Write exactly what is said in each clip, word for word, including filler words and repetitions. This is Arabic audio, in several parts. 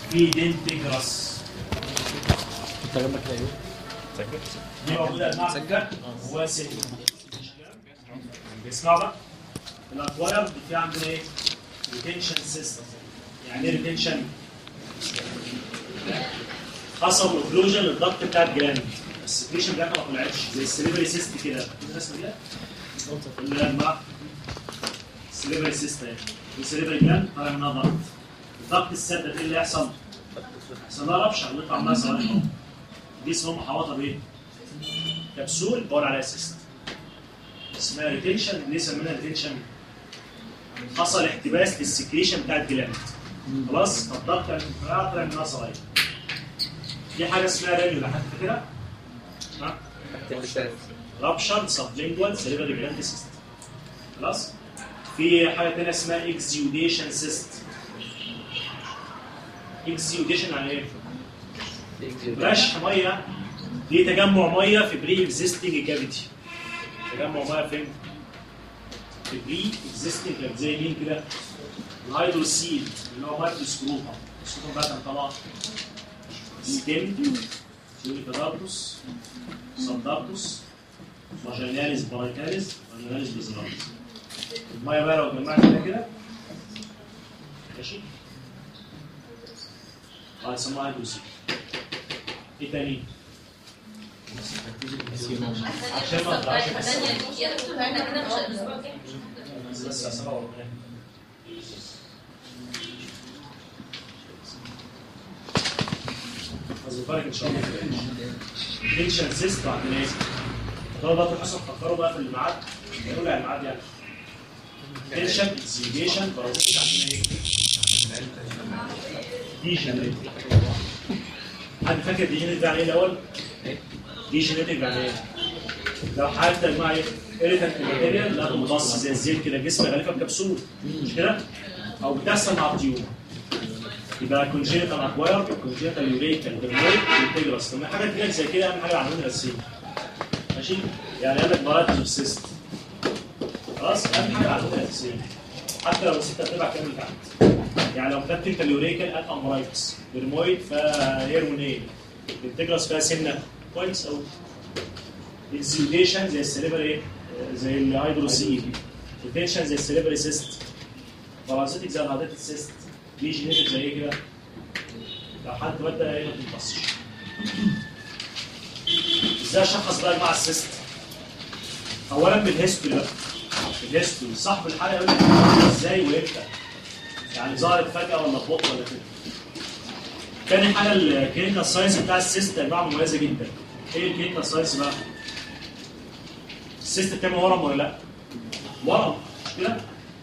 في دنتجراس. تجربة كده ايه؟ دي موجوده المعرفه هو سن. اسمعوا بقى الاكواير في عندنا ايه؟ ريتنشن سيستم. يعني ايه ريتنشن؟ حصل اوكلوجن للضغط بتاع الجلاند، السكريشن بتاعتها ما طلعتش زي السليبري سيست كده. الرسمه دي اللي مع السليبري سيست اهي، السليبري جلاند طالع منها ضغط. الضغط السد ده ايه اللي يحصل؟ يحصل لها ربشه ويطلع منها صواريخ. دي اسمها محوطه بايه؟ كبسول بقول عليها سيست. اسمها ريتنشن. ليه سميناها ريتنشن؟ حصل احتباس للسكريشن بتاع الجلاند. خلاص؟ فالضغط طلع منها صواريخ. في حاجه اسمها رانيولا، حد فاكرها؟ ها؟ رابشر سبلينجوال سيريبرال جلاند سيست. خلاص؟ في حاجه ثانيه اسمها اكزيوديشن سيست. اكزيوديشن يعني ايه؟ رشح ميه. دي تجمع ميه في بري اكزيستنج كافيتي. تجمع ميه فين؟ في بري اكزيستنج كافيتي. زي مين كده؟ الهيدروسيل اللي هو مايكروسكروبا. السكروبا بقى طلع ستيم يونيكادارتوس سبدارتوس فاجيناليس برايكاليس فاجيناليس بيزراليس. الميه بقى لو جمعت كده كده ماشي هيسموها هيدروسيل. ايه تاني؟ عشان ما تضيعش بس اسمعوا أظبطك إن شاء الله. تنشن سيست عندنا إيه؟ طبعا بقى تروح تفكروا بقى في الميعاد. هيقول لي على الميعاد يعني. تنشن اكزيجيشن بارازيتيك عندنا إيه؟ دي جينيتيك. حد فاكر دي جينيتيك يعني إيه الأول؟ دي جينيتيك يعني إيه؟ لو حد يا جماعة إيه؟ إيريتنت ماتيريال لا تمتص زي الزيت كده جسم غالبا بكبسول مش كده؟ أو بتحصل مع الطيور. يبقى كونجينيتال اكواير، كونجينيتال يوريكال، ديرمويد، انتجراس. لما حاجه تجيلك زي كده اهم حاجه العناوين الاساسيه. ماشي؟ يعني عندك فرايتيز اوف سيست. خلاص؟ اهم حاجه العناوين الاساسيه. حتى لو السته بتبقى كامل تحت. يعني لو كتبت انت اليوريكال ات امرايتس، ديرمويد فهيرمونيل، انتجراس فيها سنه كويس قوي. اكزيوديشن زي السليبري زي الهيدروسيل. ريتنشن زي السليبري سيست. بارازيتيك زي الهادات السيست. دي جينيتك زي ايه كده؟ لو حد بدا ايه ما تنقصش. ازاي اشخص بقى مع السيست؟ اولا بالهيستوري بقى. الهيستوري صاحب الحاله يقول لك ازاي وامتى. يعني ظهرت فجاه ولا ببطء ولا كده. تاني حاجه الكلينيكال ساينس بتاع السيست يا جماعه مميزه جدا. ايه الكلينيكال ساينس بقى؟ السيست بتعمل ورم ولا لا؟ ورم مش كده؟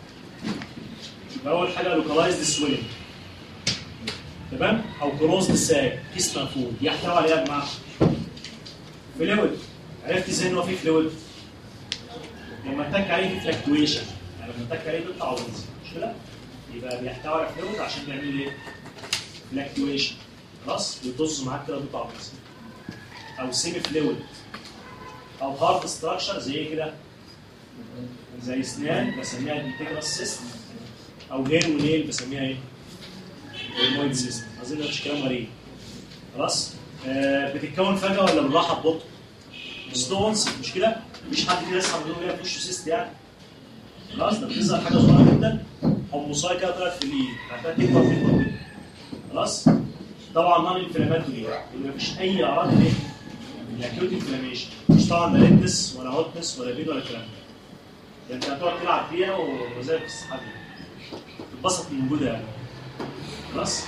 اول حاجه لوكالايزد سويلنج تمام او كروزد ساك كيس مقفول يحتوي على ايه يا جماعه؟ فلويد. عرفت ازاي ان هو فيه فلويد؟ لما اتك عليه في فلكتويشن، يعني لما اتك عليه بيطلع وينزل مش كده؟ يبقى بيحتوي على فلويد عشان بيعمل ايه؟ فلكتويشن. خلاص؟ بيطز معاك كده بيطلع وينزل. او سيمي فلويد او هارد ستراكشر زي كده زي اسنان بسميها انتجرال سيستم او هير ونيل بسميها ايه؟ المويد سيستم. اظن مفيش كلام غريب. خلاص؟ آه بتتكون فجاه ولا بالراحه ببطء؟ ستونز مش كده؟ مفيش حد كده يصحى من النوم يلاقي في وشه سيست يعني. خلاص؟ ده بتظهر حاجه صغيره جدا حمصايه كده طلعت في الايد، بعد كده تكبر تكبر كده. خلاص؟ طبعا نون انفلاماتوري يبقى مفيش اي اعراض ايه؟ الاكيوت انفلاميشن. مش طبعا لا ريدنس ولا هوتنس ولا بيض ولا الكلام ده. انت هتقعد تلعب فيها وزي في السحاب تتبسط من وجودها يعني. خلاص؟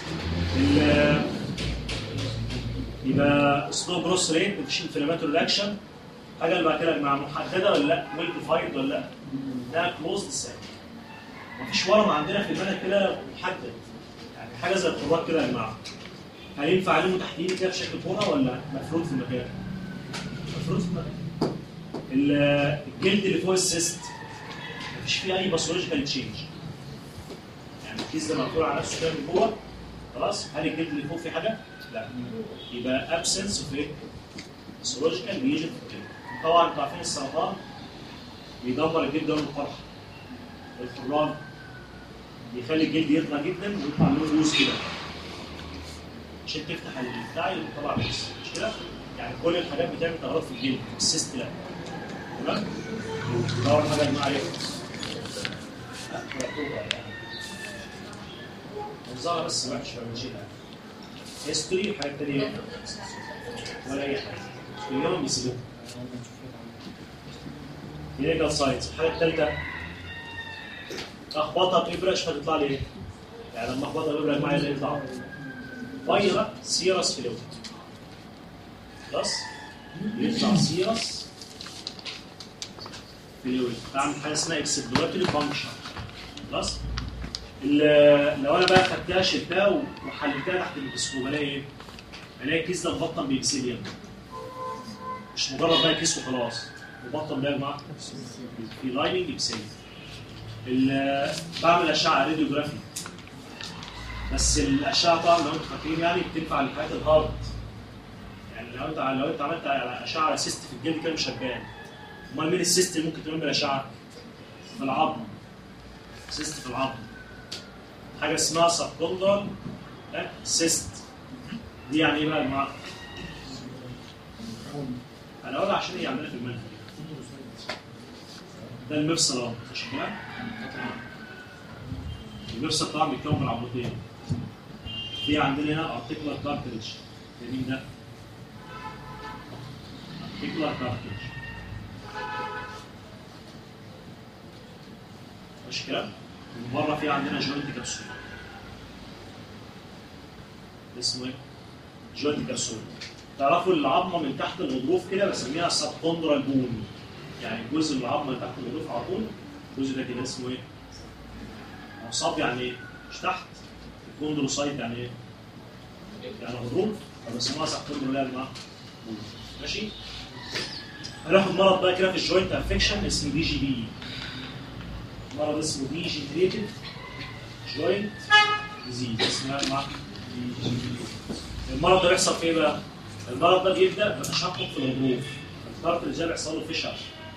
يبقى سلو جروس ريت مفيش انفلاماتوري رياكشن. حاجه اللي بعد كده مع محدده ولا لا؟ ويل ديفايند ولا لا؟ ده كلوزد ساك. مفيش ورم عندنا في البلد كده محدد. يعني حاجه زي الخراج كده يا جماعه. هل ينفع عليه تحديد كده بشكل كوره ولا مفروض في المكان؟ مفروض في المكان. الجلد اللي فوق السيست مفيش فيه اي باثولوجيكال تشينج. يعني الكيس ده مقفول على نفسه كده من جوه. خلاص؟ هل الجلد اللي فوق فيه حاجه؟ لا. يبقى ابسنس اوف ايه؟ باثولوجيكال ليجن في الجلد. طبعا انتوا عارفين السرطان بيدمر الجلد ده بالقرحه. الفران بيخلي الجلد يطلع جدا ويطلع له فلوس كده. عشان تفتح البتاع يطلع بس مش كده؟ يعني كل الحاجات بتعمل تغيرات في الجلد السيست لا تمام؟ دور حاجه يا جماعه عليها الظاهر بس وحشه بنشيلها هيستوري حاجه ثانيه ولا اي حاجه اليوم بيسيبوها ليجال ساينس. الحاجه الثالثه اخبطها بابره عشان تطلع لي ايه؟ يعني لما اخبطها بابره يا جماعه اللي يطلع فايرا سيرس فلويد خلاص؟ يطلع سيرس فلويد بعمل حاجه اسمها اكسبلوراتوري فانكشن خلاص؟ لو انا بقى خدتها شلتها وحللتها تحت الميكروسكوب الاقي ايه؟ الاقي الكيس ده مبطن بإبسيليوم مش مجرد بقى كيس وخلاص مبطن بقى يا جماعه في لايننج إبسيليوم. بعمل اشعه راديوجرافي بس الاشعه طبعا لو انتم فاكرين يعني بتنفع للحاجات الهارد يعني لو انت لو انت عملت اشعه على سيست في الجلد كده مش هتبان. امال مين السيست اللي ممكن تعمل بالاشعه؟ في العظم سيست في العظم حاجه اسمها سبكوندال سيست دي يعني ايه بقى يا جماعه؟ انا اقولها عشان هي عندنا في المنهج ده المفصل اهو مش كده؟ المفصل طبعا بيتكون من عضلتين في عندنا هنا ارتيكولار كارتريج ده مين ده؟ ارتيكولار كارتريج مش كده؟ ومن بره في عندنا جوينت كبسول اسمه ايه؟ جوينت كبسول. تعرفوا العظمه من تحت الغضروف كده بسميها سبكوندرال بون يعني الجزء من العظمه اللي تحت الغضروف على طول الجزء ده كده اسمه ايه؟ صاب يعني ايه؟ مش تحت الكوندروسايت يعني ايه؟ يعني غضروف فبسموها سبكوندرال يا جماعه ماشي؟ هناخد مرض بقى كده في الجوينت افكشن اسمه دي جي بي مرض اسمه دي جنريتيف جوينت ديزيز اسمها مع المرض ده بيحصل في ايه بقى؟ المرض ده بيبدا بتشقق في الغضروف الكارتريج ده بيحصل له فيشر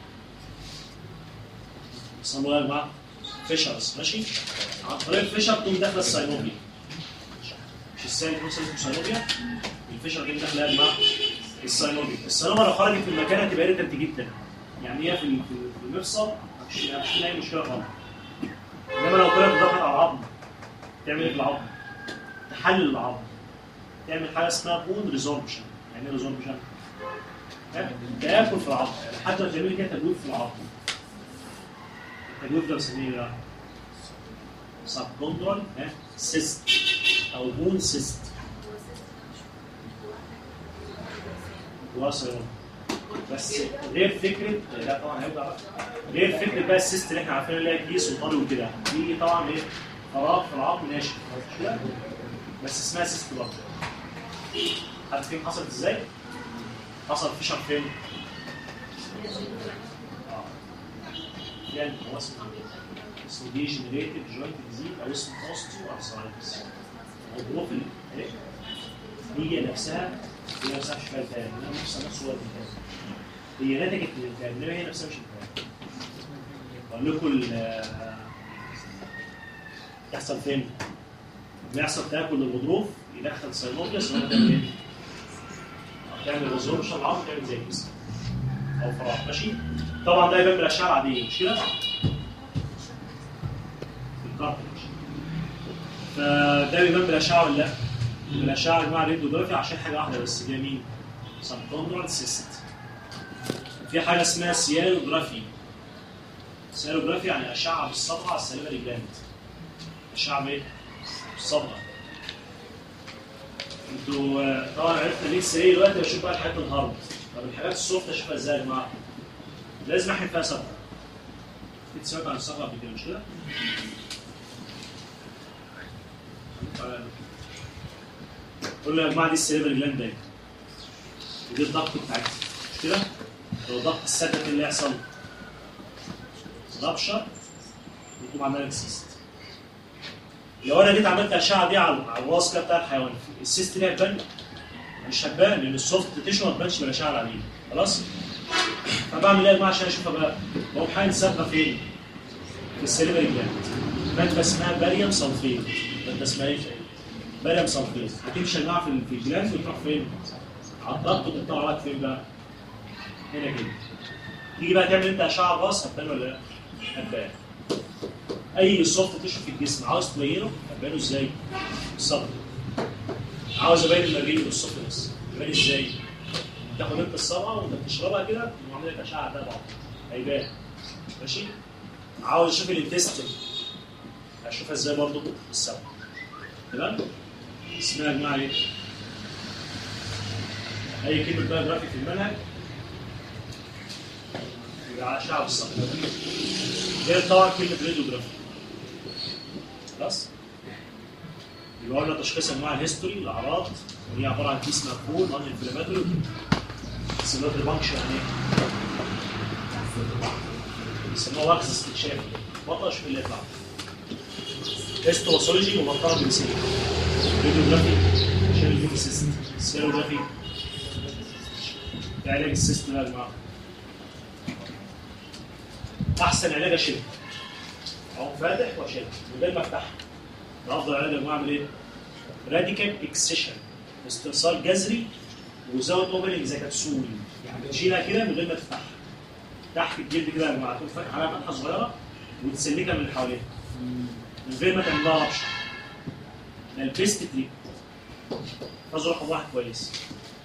بيحصل له ايه يا جماعه؟ فيشرز ماشي؟ عن طريق الفيشر تقوم داخله الساينوبيا مش الساين توصل اسمه ساينوبيا الفيشر دي داخله يا جماعه الساينوبيا الساينوبيا لو خرجت من مكانها تبقى ريتنت جدا يعني هي في المفصل مش مش اي مشكله خالص انما لو طلعت ضغط على العظم تعمل ايه في العظم؟ تحلل العظم تعمل حاجه اسمها بون ريزوربشن يعني ايه ريزوربشن؟ تاكل في العظم حتى لو تعمل كده تجويف في العظم التجويف ده بنسميه ايه بقى؟ سبكوندرال سيست او بون سيست واصل بس غير فكره لا طبعا هيوجع بقى غير فكره بقى السيست اللي احنا عارفينها اللي هي كيس وطري وكده دي طبعا ايه؟ فراغ في العظم ناشف بس اسمها سيست برضه حد فين حصلت ازاي؟ حصل فيشر فين؟ اه يعني هو اسمه اسمه دي جنريتيف جوينت ديزيز او اسمه اوستيو ارثرايتس الغضروف اللي هي نفسها هي نفسها مش فيها التهاب هي نفسها نفس صوره التهاب هي نتجت من التهاب انما هي نفسها مش التهاب بقول لكم يحصل فين؟ بيحصل تاكل للغضروف يدخل ساينوبياس وهو تعمل ايه؟ تعمل ريزوربشن العظم تعمل زي كده او فراغ ماشي؟ طبعا ده يبان بالاشعه العاديه مش كده؟ الكارتريج فده بيبان بالاشعه ولا لا؟ بالاشعه يا جماعه راديوجرافي عشان حاجه واحده بس اللي هي مين؟ سبكوندرال سيست. في حاجه اسمها سيالوجرافي. سيالوجرافي يعني اشعه بالصبغه على السليفري جلاند. اشعه بايه؟ بالصبغه. انتوا طبعا عرفنا ليه السرير دلوقتي بشوف بقى الحاجات الهارد. طب الحاجات السوفت اشوفها ازاي يا جماعه؟ لازم احن فيها صبغه. انت سمعت عن الصبغه قبل كده مش كده؟ قول له يا جماعه دي السليفري جلاند ده ودي الضغط بتاعتها مش كده؟ لو ضغط السكت اللي يحصل رابشر يكون عندنا السيست. لو انا جيت عملت اشعه دي على الراس كده بتاع الحيوان السيست دي هتبان؟ مش هتبان لان السوفت تيشو ما تبانش بالاشعه العاديه خلاص؟ فبعمل ايه يا جماعه عشان اشوفها بقى؟ بقوم حاجه صبغه فين؟ في السليفري جلاند ماده اسمها باريوم سلفيت ماده اسمها ايه؟ باريوم سلفيت هتمشي يا جماعه في في الجلاند وتروح فين؟ على الضغط وتطلع لك فين بقى؟ هنا كده. تيجي بقى تعمل انت اشعه باص هتبان ولا لا؟ هتبان. اي سوفت تيشو في الجسم عاوز تبينه هتبينه ازاي؟ بالصبر. عاوز ابين المريء والسوفتنس يبان ازاي؟ تاخد انت الصبغه وانت بتشربها كده وعامل لك اشعه ده بعض هيبان. ماشي؟ عاوز اشوف الانتستين هشوفها ازاي برضه بالصبغه. تمام؟ اسمها يا جماعه ايه؟ اي كلمه بقى جرافيك في المنهج يبقى على اشعه بالصبغه. غير طبعا كلمه راديوجرافي. خلاص؟ يبقى قلنا تشخيص انواع الهيستوري الاعراض وهي عباره عن كيس مقفول نون انفلاماتوري سيلولار فانكشن يعني ايه؟ بيسموها واكس استكشاف بطل شوف اللي يطلع. هيستوباثولوجي ومنطقه جنسيه. راديوجرافي عشان الفيديو سيست. سيلولوجرافي ده علاج السيست بقى يا جماعه. احسن علاج اشد اقوم فاتح واشد من غير ما افتحها. ده افضل علاج يا جماعه اعمل ايه؟ راديكال اكسيشن استئصال جذري وزود اوبننج زي كبسول يعني تشيلها كده من غير ما تفتحها. تحت الجلد كده يا جماعه تقوم فاتح عليها فتحه صغيره وتسلكها من اللي حواليها من غير ما تعمل لها ربشه. ده البيست تريك. فاز رقم واحد كويس.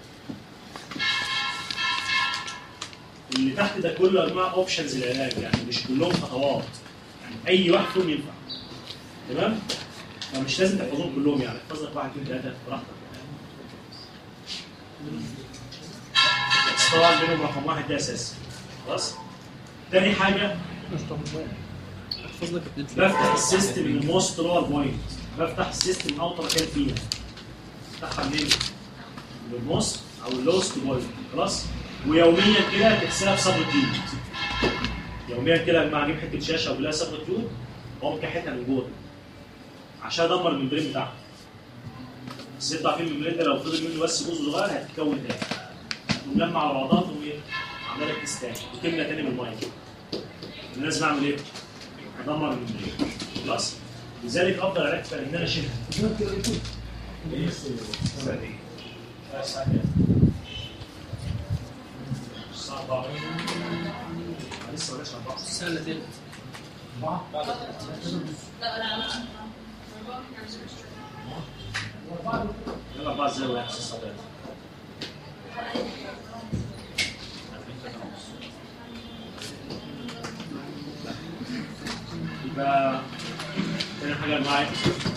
اللي تحت ده كله يا جماعه اوبشنز للعلاج يعني مش كلهم خطوات يعني اي واحد فيهم ينفع. تمام؟ فمش لازم تحفظهم كلهم يعني احفظ لك واحد اثنين ثلاثه براحتك. بس طبعا بينهم رقم واحد ده اساسي. خلاص؟ تاني حاجه بفتح السيستم من الموست لور بوينت. بفتح السيستم من اوطى مكان فيها. بفتحها منين؟ من الموست او اللوست بوينت. خلاص؟ ويوميا كده تحسبها بصبغه تيوب. يوميا كده يا جماعه اجيب حته شاشه وبلاقي صبغه تيوب واقوم كحتها من جوه عشان ادمر الممبرين بتاعها. بس انتوا عارفين الممبرين ده لو فضل منه بس جزء صغير هتتكون تاني. ونلمع على بعضها تقوم ايه؟ عامله لك كيس تاني وتملى تاني بالميه. لازم اعمل ايه؟ ادمر الممبرين. خلاص؟ لذلك افضل علاج فعلا ان انا اشيلها. الساعه أربعة. لسه ما جاش أربعة. السنة اللي فاتت. أربعة؟ لا لا يلا أربعة ازاي ولا نفس الصلاة؟ يبقى تاني حاجة معايا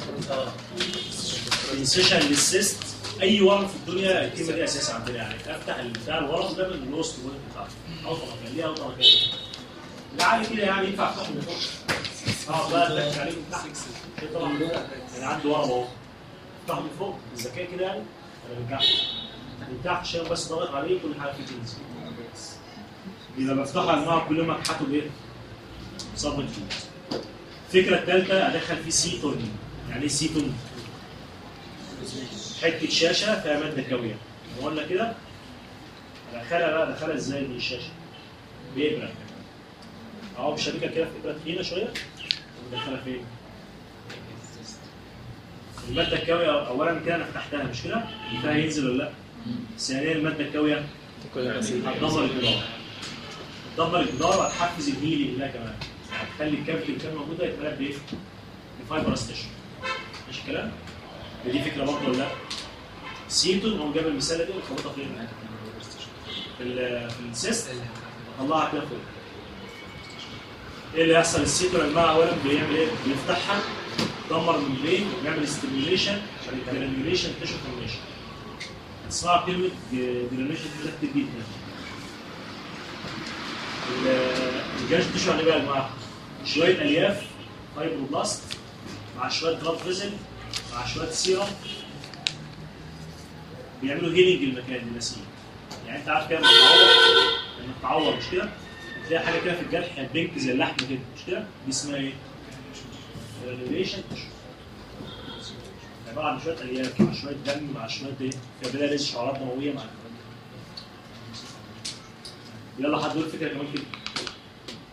انسيشن للسيست. أي ورم في الدنيا الكلمة دي أساسي عندنا يعني أفتح البتاع الورم ده من الوسط بتاعته أوطى مكان ليه أوطى مكان العالي كده يعني ينفع أفتحه من فوق. أقعد بقى أفتح عليه من تحت طبعا يعني عندي ورم أهو أفتحه من فوق بالذكاء كده يعني أنا من تحت من تحت عشان بس ضاغط عليه كل حاجة فيه تنزل. إذا بفتحها يا جماعة كل ما أكحته بإيه؟ صبغة جوز. الفكرة الثالثة أدخل فيه سيتون. يعني إيه سيتون؟ حتة شاشة فيها مادة كاوية. قلنا كده أدخلها بقى أدخلها إزاي دي الشاشة؟ بإبرة. أهو بشبكة كده في إبرة تخينة شوية وندخلها فين؟ المادة الكاوية أولاً كده أنا فتحتها مش كده؟ فيها ينزل ولا لأ؟ ثانياً المادة الكاوية هتدمر الجدار. هتدمر الجدار وهتحفز الهيلينج ده كمان. هتخلي الكابل اللي كان موجودة يتملى بإيه؟ بفايبرس تيشو. ماشي الكلام؟ دي فكرة برضه ولا لأ؟ سيتون هو جاب المثال دي وخبطها فين؟ في ال في السيست طلعها كده فوق. ايه اللي هيحصل السيتون يا جماعه؟ اولا بيعمل ايه؟ بيفتحها يدمر الممبرين وبيعمل ستيميوليشن عشان الجرانيوليشن تيشو فورميشن. هتسمعوا كلمه جرانيوليشن كده كتير جدا. الجرانيوليشن تيشو يعني ايه بقى يا جماعه؟ شويه الياف فايبروبلاست مع شويه بلاد فيزل مع شويه سيرم بيعملوا هيلينج المكان النسيج. يعني انت عارف كده لما تتعور لما تتعور مش كده؟ تلاقي حاجه كده في الجرح بينك زي اللحم كده مش كده؟ دي اسمها ايه؟ ريليشن عباره عن شويه الياف مع شويه دم مع شويه ايه؟ كابيلاري شعرات دمويه مع الكلام ده. يلا حد يقول فكره كمان كده.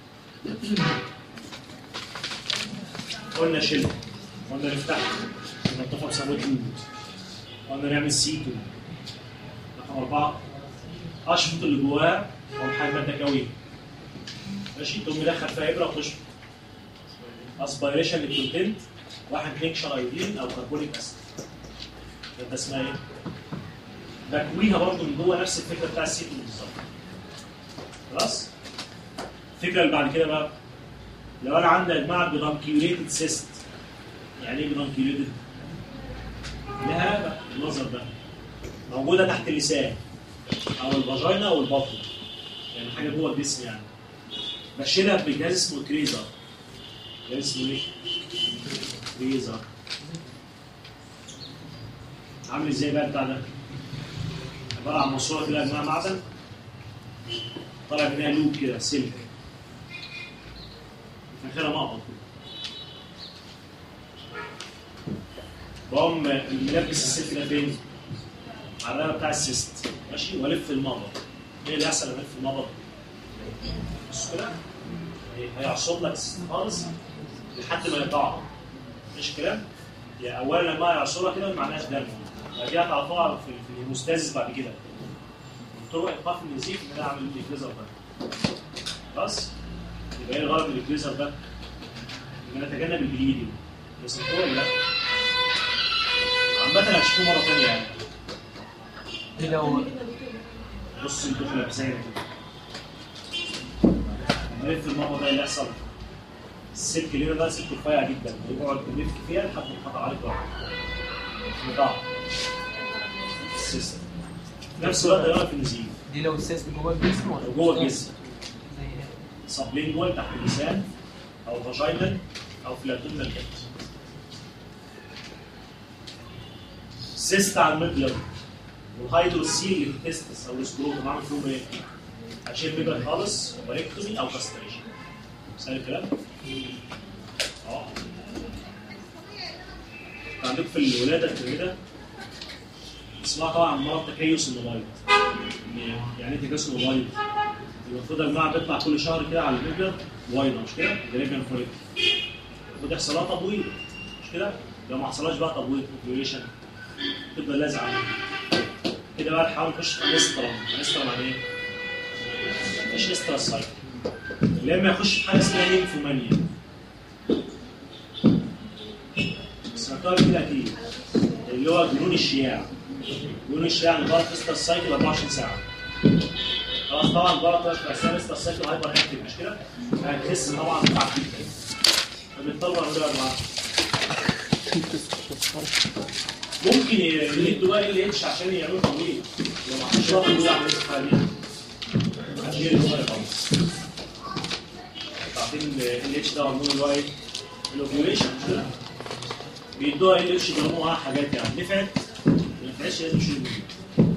قلنا شيل قلنا نفتح نضفها بصابون تيوب. قلنا نعمل سي تو. رقم أربعة أشفط اللي جواها أو حاجة مادة كوية. ماشي؟ تقوم مدخل فيها إبرة وتشفط. اسبيريشن للكونتنت واحد تنكشر ايودين أو كربونيك أسيد. ده اسمها إيه؟ بكويها برضه من جوه نفس الفكرة بتاع السي تو بالظبط. خلاص؟ الفكرة اللي بعد كده بقى لو أنا عندي يا جماعة برانكيوليتد سيست. يعني إيه برانكيوليتد؟ لها بقى النظر ده موجودة تحت اللسان أو الفاجينا أو البطن. يعني حاجة جوه الجسم يعني. بشيلها بجهاز اسمه كريزر. جهاز اسمه إيه؟ كريزر. عامل إزاي بقى بتاع ده؟ عبارة عن ماسورة كده يا جماعة معدن طالع منها لوب كده سلك. في آخرها مقبض. بقوم ملبس السلك ده فين؟ على الرقبة بتاع السيست. ماشي؟ والف المقبض. ايه اللي يحصل لما الف المقبض؟ بص كده هيعصب لك السيست خالص لحد ما يقطعها. ماشي الكلام؟ يعني اولا لما يعصرها كده ما معناش دم. بعد كده هتعطوها في الهيموستازيس بعد كده. طرق ايقاف النزيف ان انا اعمل الكريزر ده. خلاص؟ يبقى ايه الغرض من الكريزر ده؟ ان انا اتجنب البليدنج. بس ولا لا؟ عامة هتشوفوه مرة ثانية يعني. دي لو بص الدخلة بزينة كده. نلف المرة ده اللي يحصل. السلك اللي هنا ده سلك رفيع جدا، يقعد يلف فيها لحد ما يتقطع عليك واحد. يقطع. السيستم. نفس الوقت يقف في النزيف. دي لو السيست جوه الجسم ولا جوه الجسم. زي ايه؟ سبلينجوال تحت اللسان أو فاجينال أو في الابدومينال كافيتي. سيست على الميد ليفل. والهيدروسيل اللي في التستس او السكروتوم عامل فيهم ايه؟ هشيل بيبر خالص وريكتومي او كاستريشن. سهل الكلام؟ اه. عندكم في الولاده الكبيره اسمها طبعا مرض تكيس الموبايل. يعني ايه تكيس الموبايل؟ المفروض يا جماعه بيطلع كل شهر كده على البيبر وايضه مش كده؟ جريجان فوريك. المفروض يحصل لها تبويض مش كده؟ لو ما حصلهاش بقى تبويض اوبريشن تبقى لازعه كده بقى نحاول نخش في انسترا. انسترا معناه ايه؟ مش استرا سايت. يا اما يخش في حاجه اسمها نيمفومانيا. سمعتوها كده اكيد. اللي هو جنون الشياع. جنون الشياع اللي بره في استرا سايكل أربعة وعشرين ساعه. خلاص طبعا بره في استرا سايكل هايبر اكتف مش كده؟ هتحس طبعا بتعب جدا. فبيضطروا يعملوا ايه يا جماعه؟ ممكن يدوا بقى ال اتش عشان يعملوا تمويل. لو ما حدش راضي يقول عمليه الحاله دي هتشيل الوضع خالص. عارفين ال اتش ده هرمون اللي هو ايه؟ الاوفيوليشن مش كده؟ بيدوها ال اتش يضربوا معاها حاجات يعني نفعت ما نفعتش لازم نشيل منها.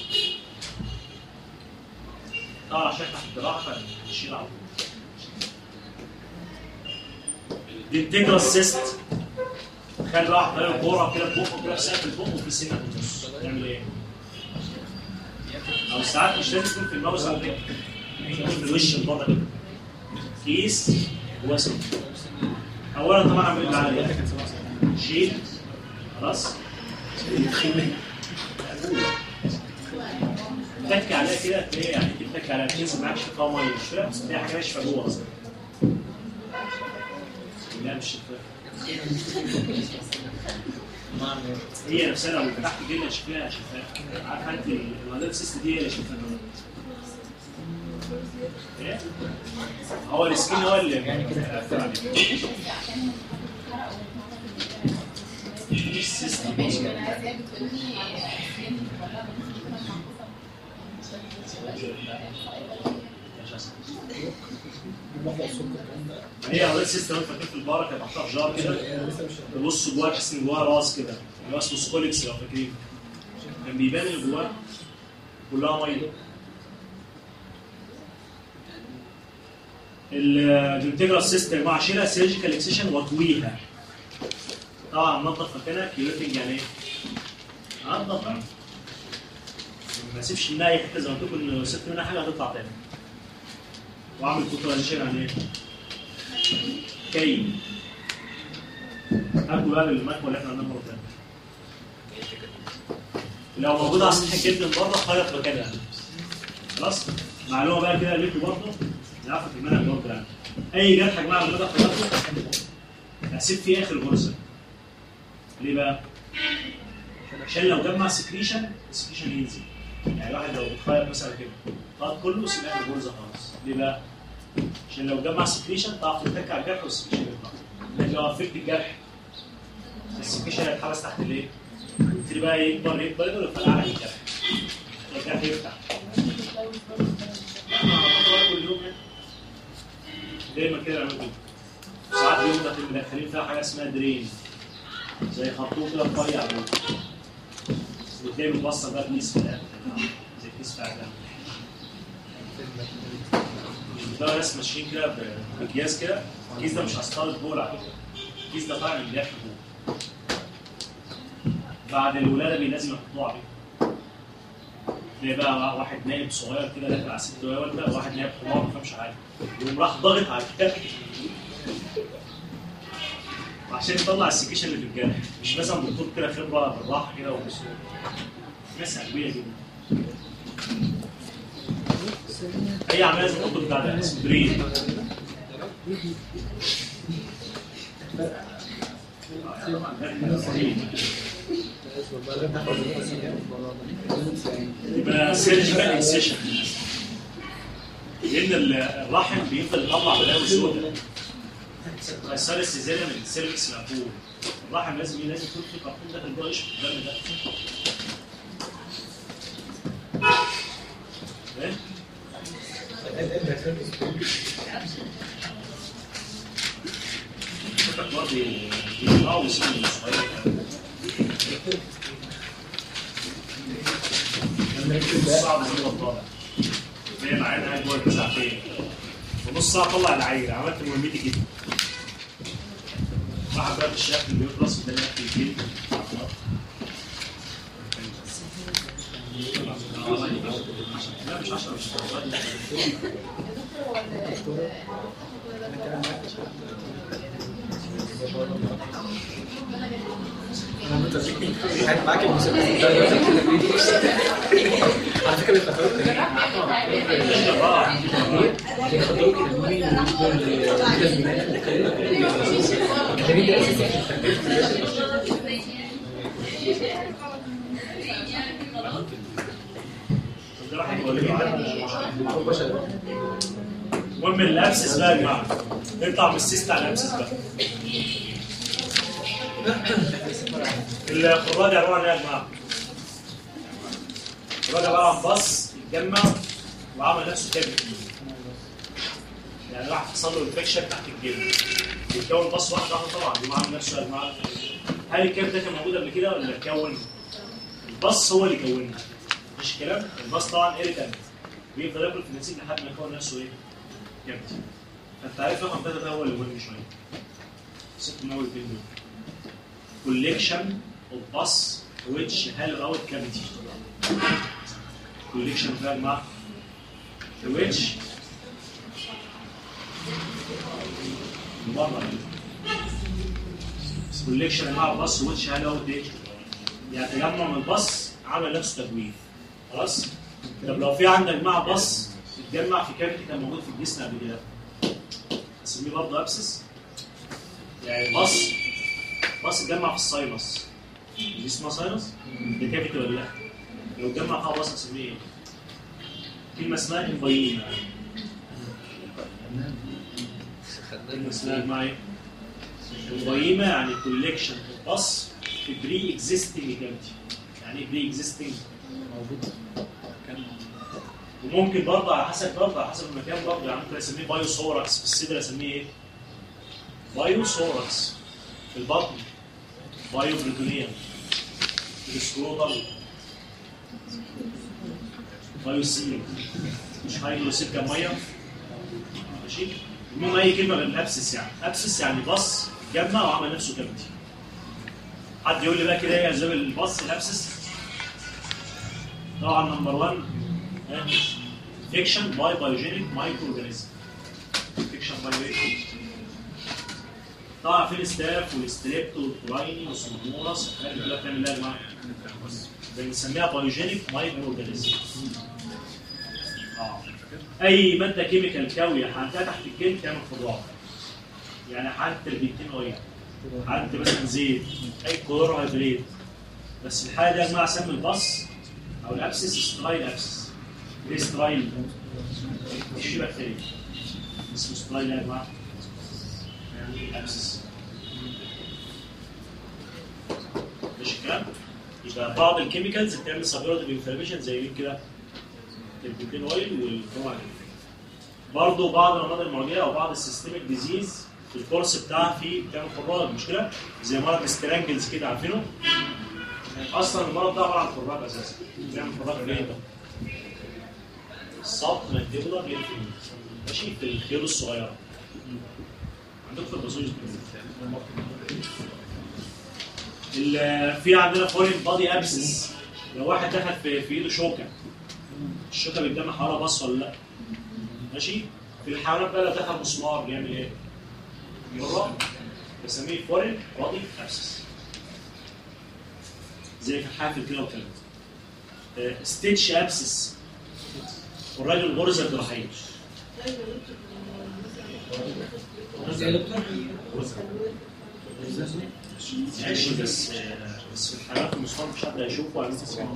طبعا عشان تحت الجراحه فنشيل على طول. دي انتجرال سيست. تخيل واحد طاير كوره كده في بقه كده في سقف البق وفي سنه في النص. يعمل ايه؟ او ساعات مش لازم يكون في الماوس او كده. يكون في الوش من بره كده. كيس جواه سن. اولا طبعا اعمل اللي عليا. شيل خلاص. تتكي عليها كده تلاقي يعني تتكي عليها تنزل معاك شفاء ميه مش فاهم؟ تلاقي حاجه ناشفه جوه اصلا. لا مش شفاء. هي نفسها لو فتحت جلد شكلها شفاف. عارف انت الوالدات السيست دي هي اللي شفافه. ايه؟ هو السكين هو اللي يعني كده اثر عليه. مش السيست هي اولاد السيست لو فاكرين في البارة كانت محطوطه في جار كده تبص جواها تحس ان جواها راس كده اللي هو اسمه سكوليكس لو فاكرين كان بيبان اللي جواها كلها ميه. الانتجرال سيستم مع شيلها سيرجيكال اكسيشن واكويها. طبعا ننظف مكانها كيوتنج يعني ايه؟ انضف ما اسيبش منها اي حته زي ما قلت لكم ان سبت منها حاجه هتطلع تاني. واعمل كوترايزيشن يعني ايه؟ كي هاكل بقى بالمكوى اللي احنا عندنا مره ثانيه. لو موجود على سطح الجلد من بره خيط مكانها. خلاص؟ معلومه بقى كده ليكوا برضه نعرف في المنهج برضه يعني. اي جرح يا جماعه لما باجي اخيطه هسيب فيه اخر غرزه. ليه بقى؟ عشان لو جمع سكريشن السكريشن ينزل. يعني الواحد لو خيط مثلا كده خيط كله سيب اخر غرزه خالص. ليه بقى؟ عشان لو جمع سكريشن تعرف تتك على الجرح والسكريشن يطلع. لكن لو قفلت الجرح السكريشن هيتحبس تحت الايه؟ يبتدي بقى يكبر يكبر يكبر يفرقع على الجرح. الجرح يفتح. كل يوم دايما كده نعمل كده. ساعات بيبقى مدخلين فيها حاجه اسمها درين. زي خرطوم كده رفيع قوي. وتلاقي متوصل بقى بكيس في الاخر. زي كيس فعلا. ده ناس ماشيين كده بمقياس كده، الكيس ده مش هسطرد بول على فكره. الكيس ده طالع من الجرح جوه. بعد الولاده لازم يحطوه عليه. تلاقي بقى واحد نايم صغير كده داخل على ست والده، وواحد نايم حمار ما فهمش حاجه. يقوم راح ضاغط على الجرح. عشان يطلع السكيشن اللي في الجرح، مش مثلا دكتور كده خبره بالراحه كده وبس. ناس قلبيه جدا. اي عمليه لازم تحط بتاع ده اسمه درين. يبقى سيرجيكال انسيشن. لان الرحم بيفضل يطلع بلاوي سوداء. قيصري السيزيريا من السيرفكس مقفول. الرحم لازم لازم يكون في قرطوم داخل جوه يشفط الدم ده. ايه؟ برضه يطلعوا بسن صغير. صعب زي الطالع. زي معانا قاعد جوه ساعتين. ونص ساعه طلع العيل، عملت مهمتي كده. واحد بقى في الشكل اللي بيخلص وده يحكي الجلد. لا مش عشرة مش انا متذكر في حاجه معاك المسابقه على فكره التفاوت المهم الابسس بقى يا جماعه نطلع من السيست على الابسس بقى. الخراج عباره عن ايه يا جماعه؟ الخراج عباره عن باص يتجمع وعمل نفسه كابت. يعني راح حصل له انفكشن تحت الجلد. بيتكون باص واحد واحد طبعا بيقوم عامل نفسه يا جماعه. هل الكابت ده كان موجود قبل كده ولا اتكون؟ الباص هو اللي كونه. مش كلام؟ الباص طبعا ايريتانت. بيفضل ياكل في النسيج لحد ما يكون نفسه ايه؟ كابت. فانت عارف رقم ثلاثه ده هو اللي مهم شويه. سبت من اول فيديو. collection of bus which hollow out cavity. collection of magma which collection مع bus which hollow out ايه؟ يعني تجمع من الباص عمل نفسه تجويف. خلاص؟ طب لو في عندك مع باص اتجمع في كافيتي كان موجود في الجسم قبل كده. هسميه برضه ابسس. يعني باص باص اتجمع في الساينس. دي اسمها ساينس؟ ده كافيتي ولا لا؟ لو اتجمع فيها باص هسميه ايه؟ كلمة اسمها امبايما. كلمة اسمها مع ايه؟ امبايما يعني كوليكشن باص في بري اكزيستنج كافيتي. يعني ايه بري اكزيستنج؟ موجود. وممكن برضه على حسب برضه على حسب المكان برضه يعني ممكن اسميه بايوثوركس. في الصدر اسميه ايه؟ بايوثوركس. في البطن بايو بريتونيوم. في السكروتال بايو سيل. مش هايدروسيل كميه. ماشي؟ المهم اي كلمه غير الابسس يعني. ابسس يعني باص جمع وعمل نفسه كافيتي. حد يقول لي بقى كده ايه اسباب الباص الابسس؟ طبعا نمبر واحد انفكشن باي بايوجينيك مايكرو اورجانيزم. انفكشن باي طبعا في الستاف والستريبت والكولايني والسودوموناس الحاجات اللي كلها بتعمل لها يا جماعه بنسميها بايوجينيك مايكرو اورجانيزم. اه اي ماده كيميكال كاويه هتلاقيها تحت الجلد تعمل خضار. يعني حاله تربيتين اويل، حاله مثلا زيت، اي كلوروهيدرات. بس الحاله دي يا جماعه سمي البص او الابسس سترايل ابسس. ليه سترايل؟ مش بكتيريا اسمه سترايل يا جماعه يعني ابسس. مش الكلام؟ يبقى بعض الكيميكالز بتعمل سبيراتيف انفلاميشن زي مين كده؟ البروتين اويل والكروماتين. برضه بعض الامراض المعديه او بعض السيستميك ديزيز الكورس بتاعها فيه بتعمل خراج مش كده؟ زي مرض السترانجلز كده عارفينه؟ اصلا المرض ده عباره عن خراج اساسا. بيعمل خراج فين ده؟ الصوت مانديبولار لينفيوم ماشي في الخيول الصغيره. عندكم في الباثولوجي في عندنا فورين بادي ابسس. لو واحد دخل في في ايده شوكه الشوكه بتجمع حراره بص ولا لا؟ ماشي؟ في الحيوانات بقى لو دخل مسمار بيعمل ايه؟ يورم. بسميه فورين بادي ابسس. زي في الحافل كده وكده. ستيتش ابسس والراجل غرزه جراحيه. ماشي بس بس في الحالات المصاب مش حد هيشوفه ولا يسمعه.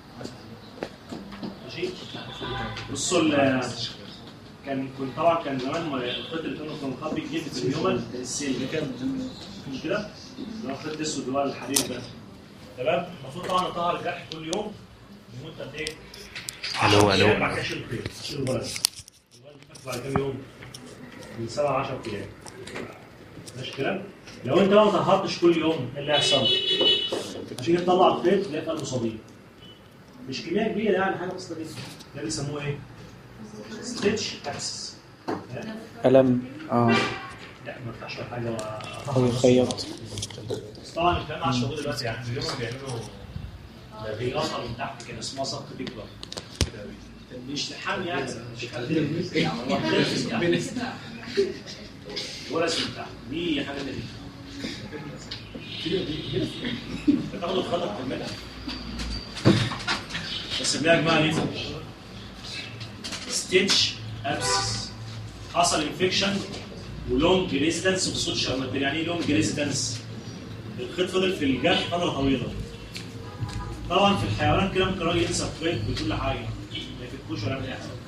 ماشي؟ بصوا كان كنت طبعا كان زمان الخيط اللي كانوا كانوا خاطبين جديد في اليومن السيل مش كده؟ اللي هو خيط الاسود اللي هو الحديد ده. تمام؟ المفروض طبعا نطهر الجرح كل يوم لمده قد ايه؟ الو الو بعد كده شيل الخيط، شيل الولد. الولد بعد كام يوم؟ من سبعة عشرة ايام. ماشي الكلام؟ لو انت ما طهرتش كل يوم ايه اللي هيحصل؟ تيجي تطلع الخيط تلاقي فيها مصابين. مش كميه كبيره يعني حاجه بسيطه جدا. ده بيسموه ايه؟ ستيتش اكسس. ألم اه لا ما ينفعش ولا حاجه أو يخيط. بس طبعا الكلام عشان موجود دلوقتي يعني اليوم بيعملوا بيقطع من تحت كده اسمها سقط بيكبر. مش لحام يعني مش ولا اسم تحت دي حاجه دي بتاخد الخطر كلها بس بنلاقي يا جماعه ليه ستيتش ابسس حصل انفكشن ولونج ريزيدنس وسوشيال ماتيريال. يعني ايه لونج ريزيدنس؟ الخيط فضل في الجرح فتره طويله. طبعا في الحيوانات كده ممكن الراجل ينسى الخيط بكل حاجه ما يفكوش ولا يعمل حاجه.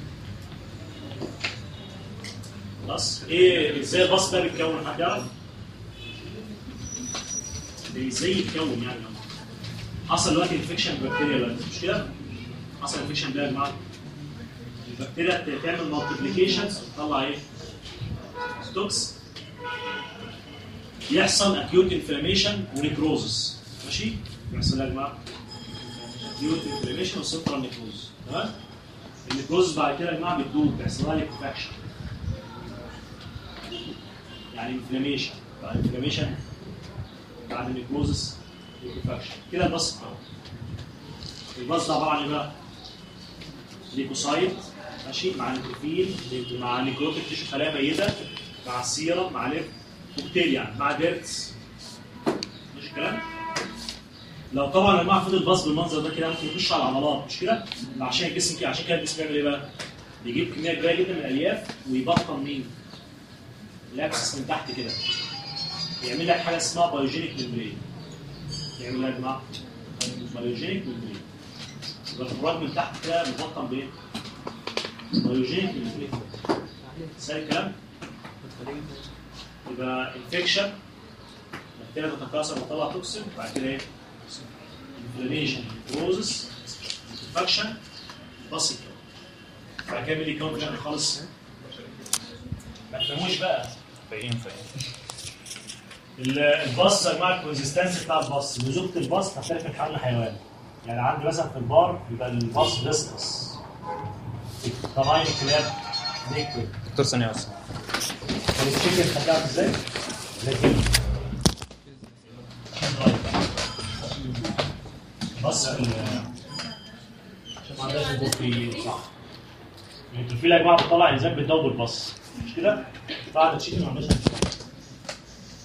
خلاص ايه ازاي البص ده بيتكون؟ حد يعرف؟ ازاي يتكون يعني؟ حصل دلوقتي انفكشن بكتيريا دلوقتي مش كده؟ حصل انفكشن ده يا جماعه البكتيريا تعمل مالتيبليكيشنز وتطلع ايه؟ ستوكس. يحصل اكيوت انفلاميشن ونيكروزس. ماشي؟ يحصل يا جماعه اكيوت انفلاميشن وسنترال نيكروز. تمام؟ النيكروز بعد كده يا جماعه بتدوب بيحصل لها ليكوفاكشن. يعني انفلاميشن بعد انفلاميشن بعد النيكروزس ليكوفاكشن. كده البص بتاعه. البص ده عباره عن ايه بقى؟ ليكوسايت ماشي مع نيكروفيل مع نيكروتيك تيشو خلايا ميته مع السيرم مع ليف كوكتيل يعني مع ديرتس. مش الكلام؟ لو طبعا يا جماعه فضل الباص بالمنظر ده كده ممكن يخش على العضلات مش كده؟ عشان الجسم كده عشان كده الجسم بيعمل ايه بقى؟ بيجيب كميه كبيره جدا من الالياف ويبطن مين؟ الابسس من تحت كده. يعمل لك حاجه اسمها بايوجينيك ميمبرين. يعمل لك يا جماعه بايوجينيك ميمبرين. يبقى الخراج من تحت كده مبطن بايه؟ بايوجينيك ميمبرين. سهل الكلام؟ يبقى انفكشن بكتيريا تتكاثر وتطلع توكسين وبعد كده ايه؟ انفلاميشن نيكروزس انفكشن بسيط. بعد كده بيجي كون كده خالص ما تفهموش بقى. فاهم فاهم الباص يا جماعه الكونسستنسي بتاع الباص لزوجه الباص تختلف من حيوان لحيوان. يعني عندي مثلا في البار يبقى الباص بيسقص. طبعا الكلاب ليكويد. دكتور ثانية بس. التشيكن خدتها ازاي؟ لكن بص عشان ما عندهاش البوكي صح. الفيل يا جماعه بتطلع انزيم بتدوب البص مش كده؟ بعد التشيكن ما عندهاش.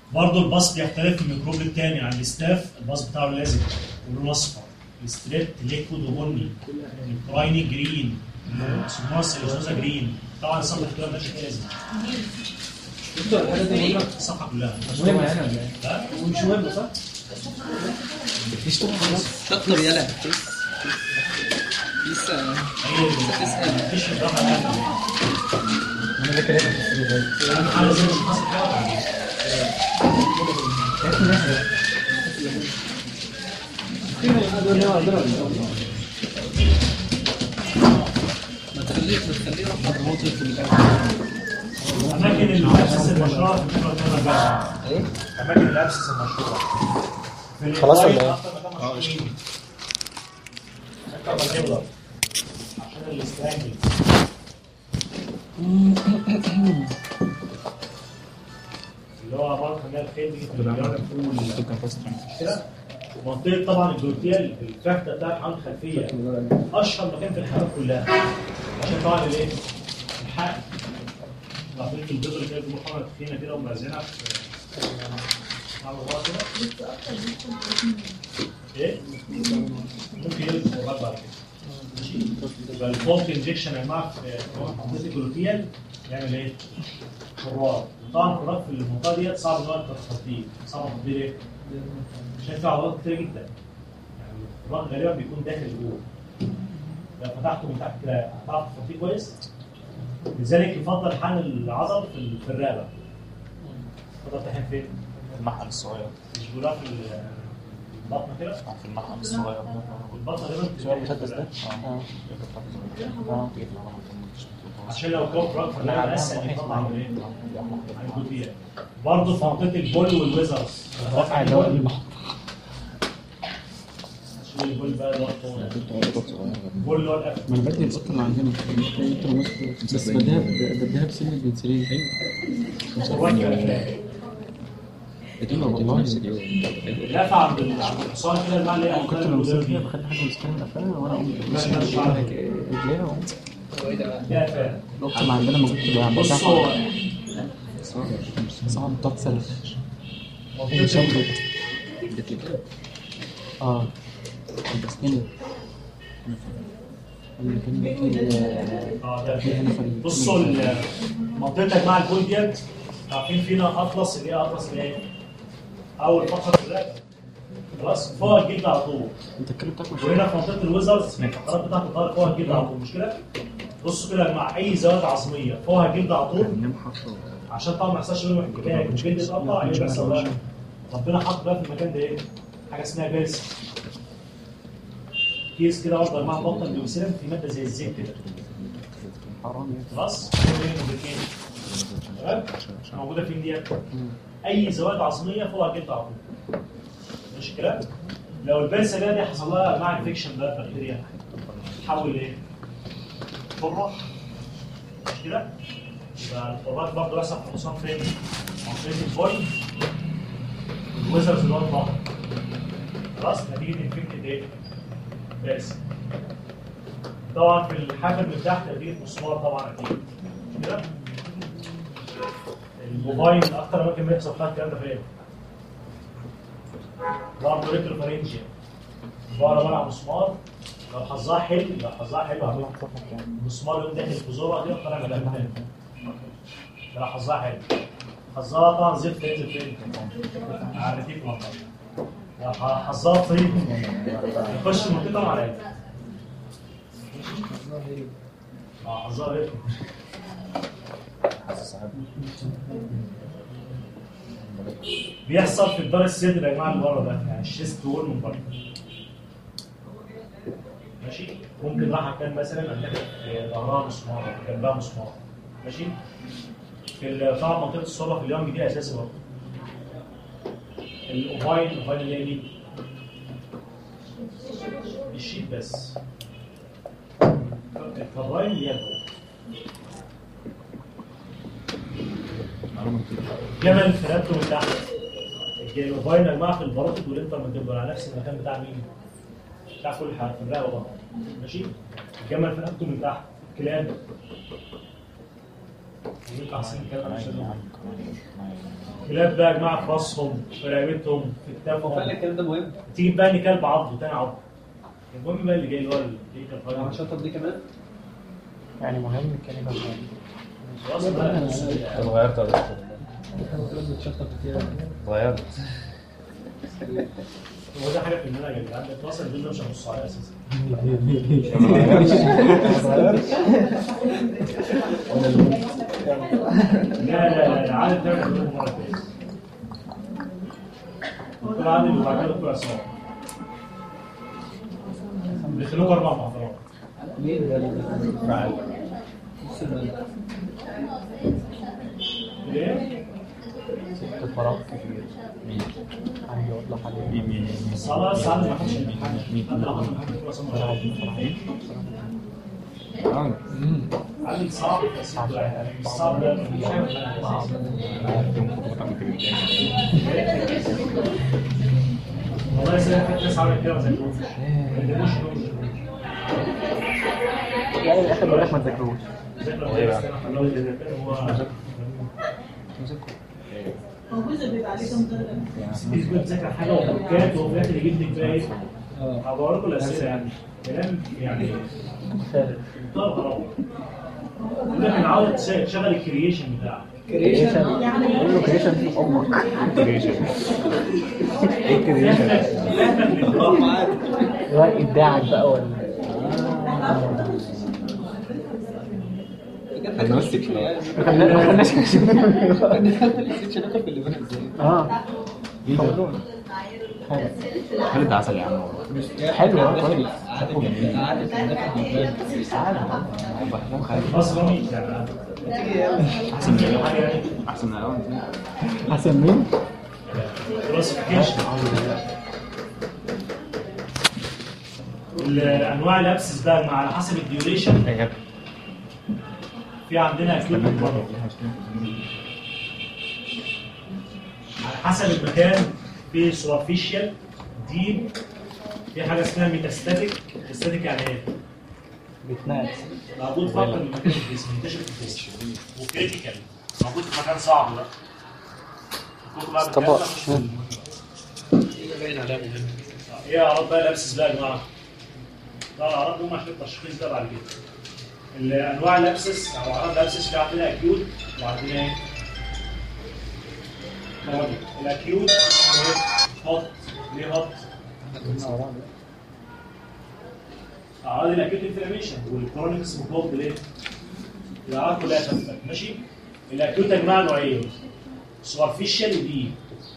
برضه الباص بيختلف من الميكروب الثاني عن الاستاف، الباص بتاعه لازم ولونه اصفر، الستريبت ليكويد وبني، الكرايني جرين، السماس الجوزا جرين. طبعا الصفحه كلها ماشيه لازم دكتور الحاجات دي مهمه الصفحه كلها مهمه يعني ولا ايه؟ ها؟ ومش مهمه صح؟ مفيش طبعا. دكتور يلا لسه هي مفيش الراحه يعني انا فاكر ايه في السرير اهم حاجه زي ما حصل حاجه ما تخليش ما تخليه يروح مضغوط في اماكن الابسس المشروع في الفتره الجايه. ايه؟ اماكن الابسس المشروع في خلاص ولا ايه؟ اه قشطه. عشان الاستراجل اللي هو عباره عن الخيل دي كده. منطقه طبعا الجلوتيال الفخده بتاعت الحمل الخلفيه اشهر مكان في الحيوانات كلها عشان طبعا الايه؟ الحقن. عارفين البيضه اللي كانت محمد فينا كده ومرزنها في على بعض كده. ايه؟ ممكن يلبس فوقات بعد كده. ماشي؟ يبقى الفولك انجكشن يا جماعه في منطقه الجلوتيال يعمل ايه؟ خراج. طبعا الخراج في المنطقه ديت صعب ان هو تخطيه، صعب تخطيه ليه؟ عشان في عضلات كتير جدا. يعني الخراج غالبا بيكون داخل جوه. لو فتحته من تحت كده هتعرف تخطيه كويس؟ لذلك يفضل حقن العضل في في الرقبه. تفضل تحقن فين؟ في المحل الصغير. مش بيقولها في البطن كده؟ في المحل الصغير. البطن غالبا شو المسدس ده؟ اه اه عشان لو كوب راك فده اسهل يطلع من ايه؟ عن الجلوتيال. برضه في منطقه البول والويزرز. رفع اللي هو المحط. عشان البول بقى اللي هو البول اللي هو القفل. ما انا بدي القطه اللي عندنا بس بديها بديها بسن البنسلين. ايوه والله لفه عند الحصان كده الماء اللي هي كنت لما بصير فيها بخلي حاجه مسكنه قفلها وانا اقوم رجليها لا فعلا القطه اللي عندنا ما كنت بعمل بصوا صعب تتصل اه بس هنا اه ده بصوا منطقتك مع البول ديت عارفين فينا اطلس اللي هي اطلس اللي هي اول فقره في الرقبه خلاص فوق الجلد على طول. انت الكلب بتاكل وهنا في منطقه الويزرز الفقرات بتاعت الظهر فوق الجلد على طول مش كده؟ بصوا كده مع اي زوائد عظميه فوق الجلد على طول عشان طبعا ما يحصلش منه احتكاك الجلد اتقطع ايه بيحصل بقى؟ ربنا حط بقى في المكان ده ايه؟ حاجه اسمها بيرس كيس كده برضه مع بطن بيوسلم في ماده زي الزيت كده خلاص؟ تمام؟ موجوده فين ديت؟ اي زوائد عظميه فوق الجلد على طول ماشي الكلام؟ لو البرسه بقى دي حصل لها مع انفكشن بقى بكتيريا تحول لايه؟ حره مش كده؟ يبقى الحرات برضه يحصل في الحصان فين؟ منطقه البول الويزرز اللي هو الظهر خلاص نتيجه انفكتد ايه؟ برسه طبعا في الحافل من تحت نتيجه مسمار طبعا اكيد مش كده؟ الموبايل اكتر اماكن بيحصل فيها الكلام ده فين؟ برضه ريتروفارينجيا بقرا بقى مسمار لو حظها حلو لو حظها حلو هعمل المسمار يقوم داخل الجذوره دي وطالع من الامام لو حظها حلو حظها طبعا زفت ينزل فين؟ على الرتيف منطقه لو حظها طيب يخش منطقه على العين اه حظها ايه؟ بيحصل في الدار الصدر يا جماعه اللي ورا ده يعني الشيست وول من بره ماشي ممكن راحه كان مثلا عندك ظهرها مسمار جنبها مسمار ماشي في طبعا منطقه الصوره في اليوم دي اساسي برضه الاوفاين الاوفاين اللي هي دي الشيت بس الفراين اللي هي جمل الفرادته من تحت الجيلوفاين يا جماعه في الباروتيد والانترمنتبل على نفس المكان بتاع مين؟ بتاع كل حاجه في الرقبه برضه ماشي؟ الجمل فرادته من تحت كلاب كلاب بقى يا جماعه في راسهم في رقبتهم في هو فعلا كتافهم. الكلام ده مهم. تيجي بقى ان كلب عضه تاني عضه. المهم بقى اللي جاي اللي هو اللي كان انا شاطر دي كمان. يعني مهم الكلمة خلاص بقى اتغيرت يا دكتور بتشطب كتير. اتغيرت هو ده حاجه في المنهج يا جدعان. ده اصلا الفيديو مش هنص عليه اساسا. لا لا لا عادل تعمل حدود مره كويس. دكتور عادل وبعد كده دكتور عصام. بيخلوك اربع محاضرات. مين ده اللي ليه؟ ست فراغ كتير عندي اقول لك عليه مين مين خلاص عادل ما حدش يمتحن. عادل لو حد امتحن دكتور عصام عادل صعب بس يعني صعب ده مش صعب. والله زي ما الناس عملت كده ما ذاكروش. ما ادانوش يعني الاخر بيقول لك ما تذاكروش هو جزء بيبقى عليه كام درجة؟ في بتذاكر حاجه وبركات وفي الاخر يجيب لك بقى ايه؟ هبقول لكم الاسئله يعني كلام يعني منتهى الغرابه. يقول لك العوض تشغل الكرييشن بتاعك. كريشن قول له كريشن في امك كريشن ايه كريشن؟ فهمك للدراسه. هو ابداعك بقى ولا كان ماسك شويه. ما خلناش اه خالد عسل يا عم حلو خلاص رمي يعني احسن من الاول احسن من الاول حسن مين؟ كلاسيفيكيشن. الانواع الابسس بقى مع على حسب الديوريشن. في عندنا اكيوت برضه على حسب المكان. في سوبرفيشال ديب. في حاجه اسمها ميتاستاتيك. ميتاستاتيك يعني ايه؟ بتنقل موجود في اكتر من مكان في الجسم. منتشر في الجسم وكريتيكال موجود في مكان صعب بقى. طبق باين عليها مهم. ايه اعراض بقى الابسس بقى يا جماعه؟ ده اعراض هم عشان التشخيص ده بعد كده. الانواع الابسس او اعراض الابسس في عندنا اكيوت وعندنا ايه؟ كرونيك. الاكيوت هوت. ليه هوت؟ اعراض الاكيوت انفلاميشن والكرونيك اسمه كولد. ليه؟ الاعراض كلها خفيفه ماشي. الاكيوت يا جماعه نوعين سوبرفيشال وديب.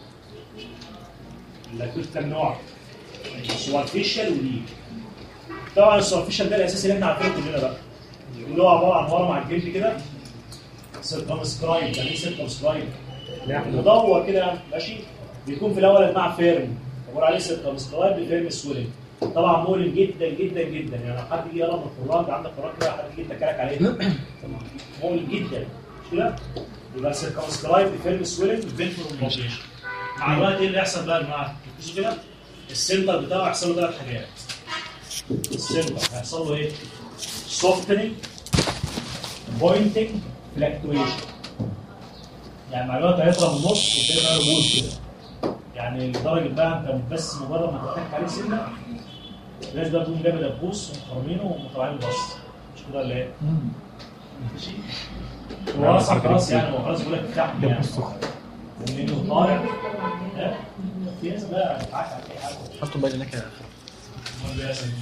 الاكيوت كام نوع؟ سوبرفيشال وديب. طبعا السوبرفيشال ده الاساسي اللي احنا عارفينه كلنا بقى اللي هو عباره عن ورم على الجلد كده سيركمسكرايب. يعني ايه سيركمسكرايب؟ مدور كده ماشي. بيكون في الاول يا جماعه فيرم بقول عليه سيركمسكرايب بفيرم سويلنج. طبعا مؤلم جدا جدا جدا. يعني لو حد يجي يقرب من القران ده عندك قران كده حد يجي يتكلك عليه مؤلم جدا مش كده؟ يبقى سيركمسكرايب بفيرم سويلنج بفينفور بروبيشن. مع الوقت ايه اللي يحصل بقى يا جماعه؟ ركزوا كده. السنتر بتاعه هيحصل له ثلاث حاجات. السنتر هيحصل له ايه؟ softening pointing fluctuation. يعني مع الوقت هيضرب النص وتبقى له بول كده. يعني لدرجه بقى انت بس مجرد ما تضحك عليه سنه لازم بقى تقوم جايب دبوس ومخرمينه ومطلعينه بس. مش كده ولا ايه؟ ماشي؟ هو اصلا خلاص يعني هو خلاص بيقول لك افتح يعني لانه طالع. ها؟ في ناس بقى بتعكس على اي حاجه. حطوا بالي لك يا امال بقى اسمه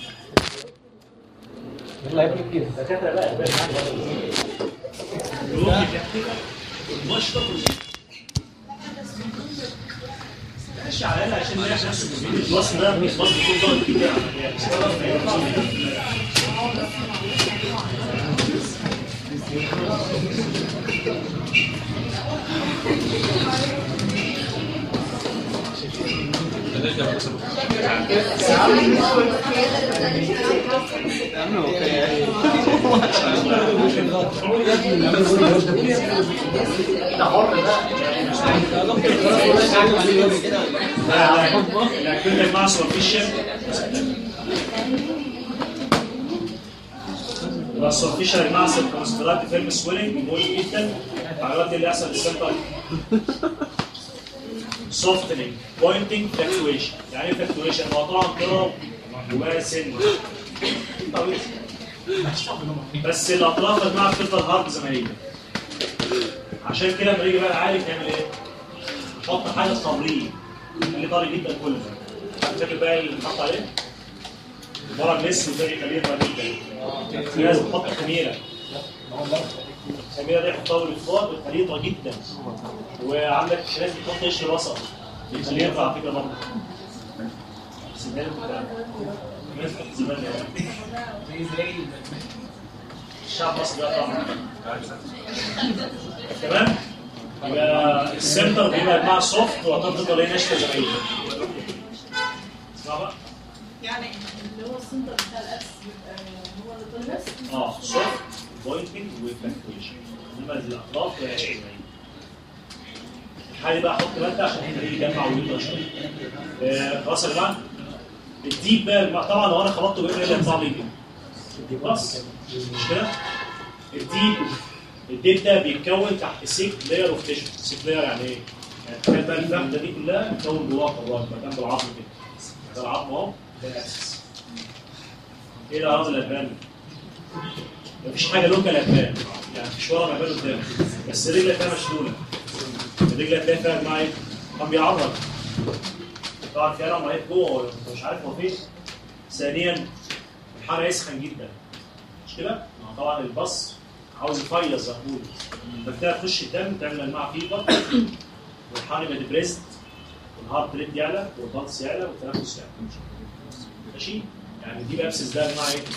يلا يا ابني كده دكاتره بقى الباقي معاك المشرط ماشي على الاقل عشان نلاقي نفسه في الوصف ده. مش وصف يكون ضغط كده لا كل مع سوبرفيشال بس الفيشر يا جماعه سيركمسكرايب فيلم سويلنج مهم جدا. العلاقات دي اللي يحصل للسنتر سوفتنج بوينتنج فلكتويشن. يعني ايه فلكتويشن؟ هو طبعا طرف وبقى سن طويل بس الاطراف يا جماعه بتفضل هارد زي ما هي. عشان كده لما يجي بقى العالج نعمل ايه؟ نحط حاجه تمرين اللي طري جدا كله. فاكر بقى اللي بنحط عليه؟ ورا المس وتاني خليه طري جدا. في ناس بتحط خميره. الخميره دي بتطول الفوق بتخليه طري جدا. وعندك ناس بتحط قشر بصل بيخليه يطلع على فكره برضه. الناس بتحط زباله الشعب المصري ده طبعا تمام. يبقى السنتر بيبقى مع سوفت وهتفضل ايه ناشفه زي ما هي. اسمع بقى يعني اللي هو السنتر بتاع الاكس هو اللي طلع بس اه سوفت بوينتنج وفلكتويشن. انما الاطراف هي زي ما هي. الحالي بقى احط ماده عشان يخليه يجمع ويطلع شويه. خلاص يا جماعه. الديب بقى طبعا لو انا خبطته بايه اللي هيطلع لي بس مش كده؟ الديب الديب ده بيتكون تحت سيك لاير اوف تيشو. سيك لاير يعني ايه؟ يعني تخيل بقى الفخده دي كلها بتكون جواها قرات بقى جنب العظم كده. ده العظم اهو ده الاساس. ايه الاعراض اللي هتبان؟ مفيش حاجه لوكال هتبان. يعني مفيش ورا ما يبان قدام بس الرجل هتلاقيها مشلوله. الرجل هتلاقي فيها مع ايه؟ كان بيعرض طبعا في الم رهيب جوه مش عارف هو فين. ثانيا الحرق يسخن جدا مش كده؟ طبعا البص عاوز يفيض زي ما بيقولوا. البكتيريا تخش الدم تعمل الماء فيبر والحرق يبقى ديبريست والهارت ريت يعلى والبلس يعلى والتنفس يعلى. ماشي؟ يعني دي بابسس ده الماء ايه؟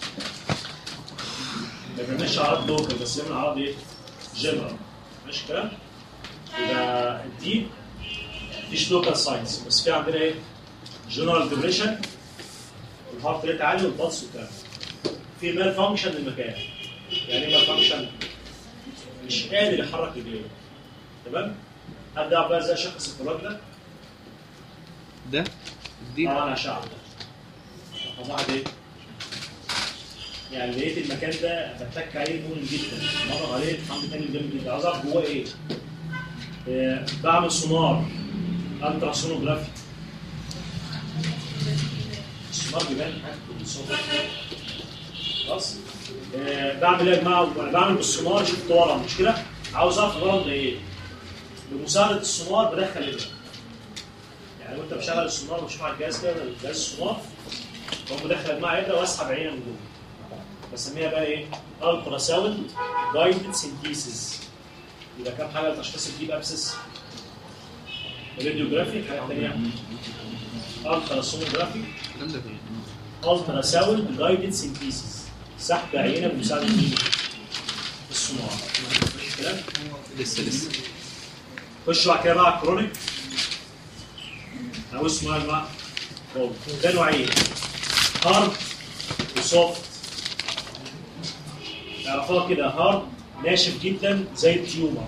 ما بيعملش اعراض لوكال بس بيعمل اعراض ايه؟ جنرال. ماشي الكلام؟ يبقى الديب مفيش لوكال ساينس بس في عندنا ايه؟ جنرال ديبريشن والهارت ريت عالي والبلس والكلام. في مال فانكشن للمكان. يعني ايه مال فانكشن؟ مش قادر يحرك رجليه. تمام؟ ابدا بقى ازاي اشخص الفراغ ده؟ ده دي طبعا اشعه. رقم واحد ايه؟ يعني لقيت المكان ده بتك عليه مهم جدا. مر عليه الحمد تاني جامد جدا. عايز اعرف جواه ايه؟ آه بعمل سونار الترا سونوجرافي. السونار بيبان حاجه بالصوت. خلاص؟ آه بعمل ايه يا جماعه؟ وانا بعمل بالسونار شفت ورا مش كده؟ عاوز اعرف الورم ده ايه؟ بمساعده السونار بدخل ابره. يعني وانت بشغل السونار وبشوف على الجهاز كده جهاز السونار بقوم بدخل معاه ابره واسحب عينه من جوه. بسميها بقى ايه؟ الترا ساوند جايدد سينثيسيس. يبقى كام حاجه لتشخيص الديب ابسس؟ راديوجرافي حاجه ثانيه الترا سونوجرافي الترا ساوند جايدد سينثيسيس. سحب عينه بمساعده مين؟ السونار. ماشي الكلام؟ لسه لسه خش بعد كده بقى كرونيك او اسمه ايه بقى؟ ده نوعين هارد وسوفت. اعرفوها كده هارد ناشف جدا زي التيومر.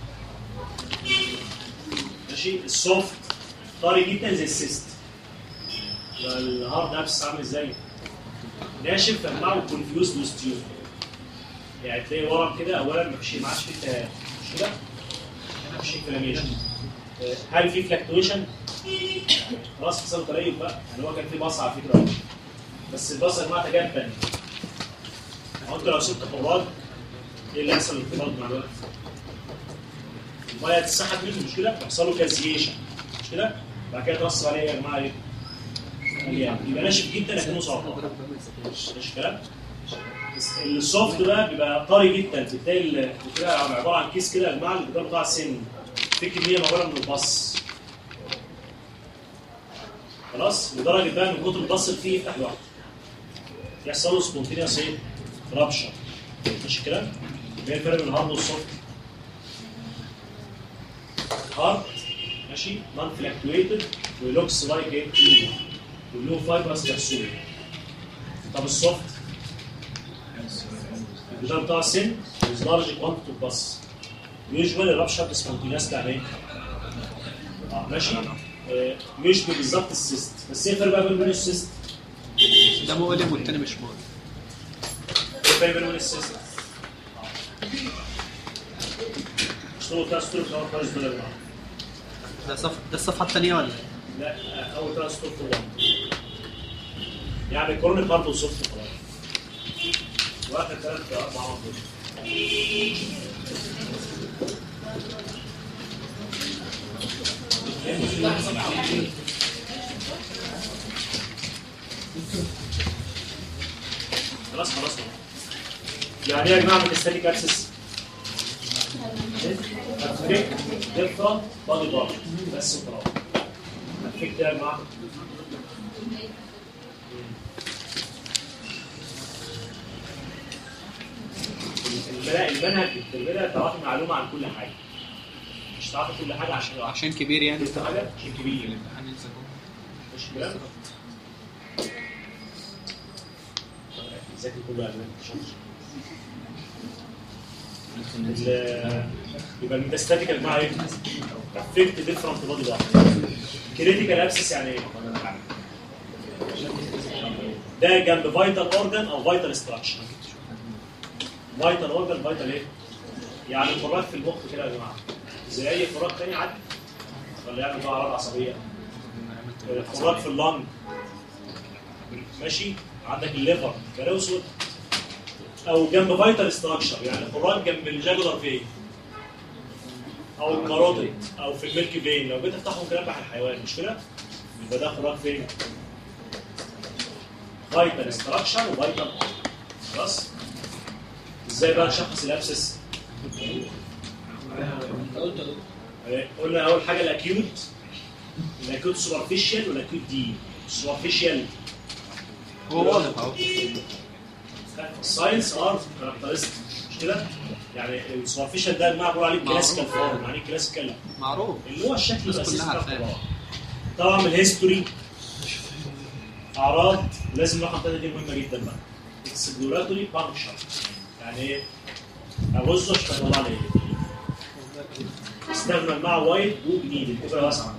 ماشي السوفت طري جدا زي السيست. الهارد نفس عامل ازاي؟ ناشف فمعه كونفيوز وستيومر. يعني تلاقي ورم كده اولا مفيش ما عادش فيه التهاب مش كده؟ مفيش انفلاميشن. هل في فلكتويشن؟ خلاص حصل تريب بقى. يعني هو كان في بص على فكره بس البص يا جماعه تجبن. هو انت لو سبت حراج ايه اللي هيحصل للانفراد مع الوقت؟ الميه هتتسحب منه مش كده؟ يحصل له كازيشن مش كده؟ بعد كده ترص عليه يا جماعه ايه؟ يبقى ناشف جدا لكنه سرطان. ماشي الكلام؟ السوفت بقى بيبقى طري جدا. بتلاقي بتبقى عباره عن كيس كده يا جماعه اللي بتاع السن في كميه معموله من البص. خلاص؟ لدرجه بقى من كتر البص اللي فيه يفتح لوحده. يحصل له سبونتينيوس ايه؟ رابشر. ماشي الكلام؟ ايه الفرق بين الهارد والسوفت؟ هارد ماشي نون فلكتويتد ولوكس لايك ايه؟ تيومر وله فايبرس كبسول. طب السوفت؟ الجدار بتاع السن with large quantity of pus. usually rupture spontaneous يعني ايه؟ اه ماشي؟ آه يشبه بالظبط السيست. بس ايه الفرق بقى بين السيست؟ ده مؤلم والتاني مش مؤلم. الفرق بينهم السيستم اشتغلوا ثلاث سطور في اول خالص دول يا جماعه. ده صف ده الصفحه الثانيه ولا؟ لا اول ثلاث سطور في بعض يعني كورونيك برضه وصفت خلاص واخر ثلاث اربع مرات. خلاص خلاص يعني ايه يا جماعه ميتاستاتيك اكسس؟ افكت ديفرنت بادي بارت بس وخلاص. افكت يا جماعه المنهج التربيه تعرف معلومه عن كل حاجه مش تعرف كل حاجه عشان عشان كبير يعني كل حاجه عشان كبير الامتحان يلزمه مش كده؟ ذاكر كله قبل يبقى الميتاستاتيك يا جماعه ايه؟ افكت ديفرنت بادي بارت. كريتيكال ابسس يعني ايه؟ ده جنب فايتال اورجان او فايتال ستراكشر. فايتال اورجان فايتال ايه؟ يعني فراغ في المخ كده يا جماعه زي اي فراغ ثاني عادي ولا يعمل بقى اعراض عصبيه. فراغ في اللنج ماشي عندك الليفر كاروسود او جنب فايتال ستراكشر يعني فراغ جنب الجاجولار فين او الكاروتيد او في الميلك فين. لو جيت تفتحهم كده بحر الحيوان مش كده؟ يبقى ده فراغ فين؟ فايتال ستراكشر وفايتال خلاص. ازاي بقى نشخص الابسس؟ قلنا اول حاجه الاكيوت الاكيوت سوبرفيشال والاكيوت دي. سوبرفيشال هو واضح اهو. الساينس ار كاركترستيك مش كده؟ يعني السوبرفيشال ده المعنى بيقول عليه كلاسيكال فورم. يعني كلاسيكال معروف اللي هو الشكل الناس الاساسي كلها بتاع عارفاه. الفراغ. طبعا من الهيستوري اعراض لازم رقم ثلاثه دي مهمه جدا بقى. اكسبلوراتوري فانكشن يعني ايه؟ ابص اشتغل عليه استخدم مع وايد وجديد الفكره واسعه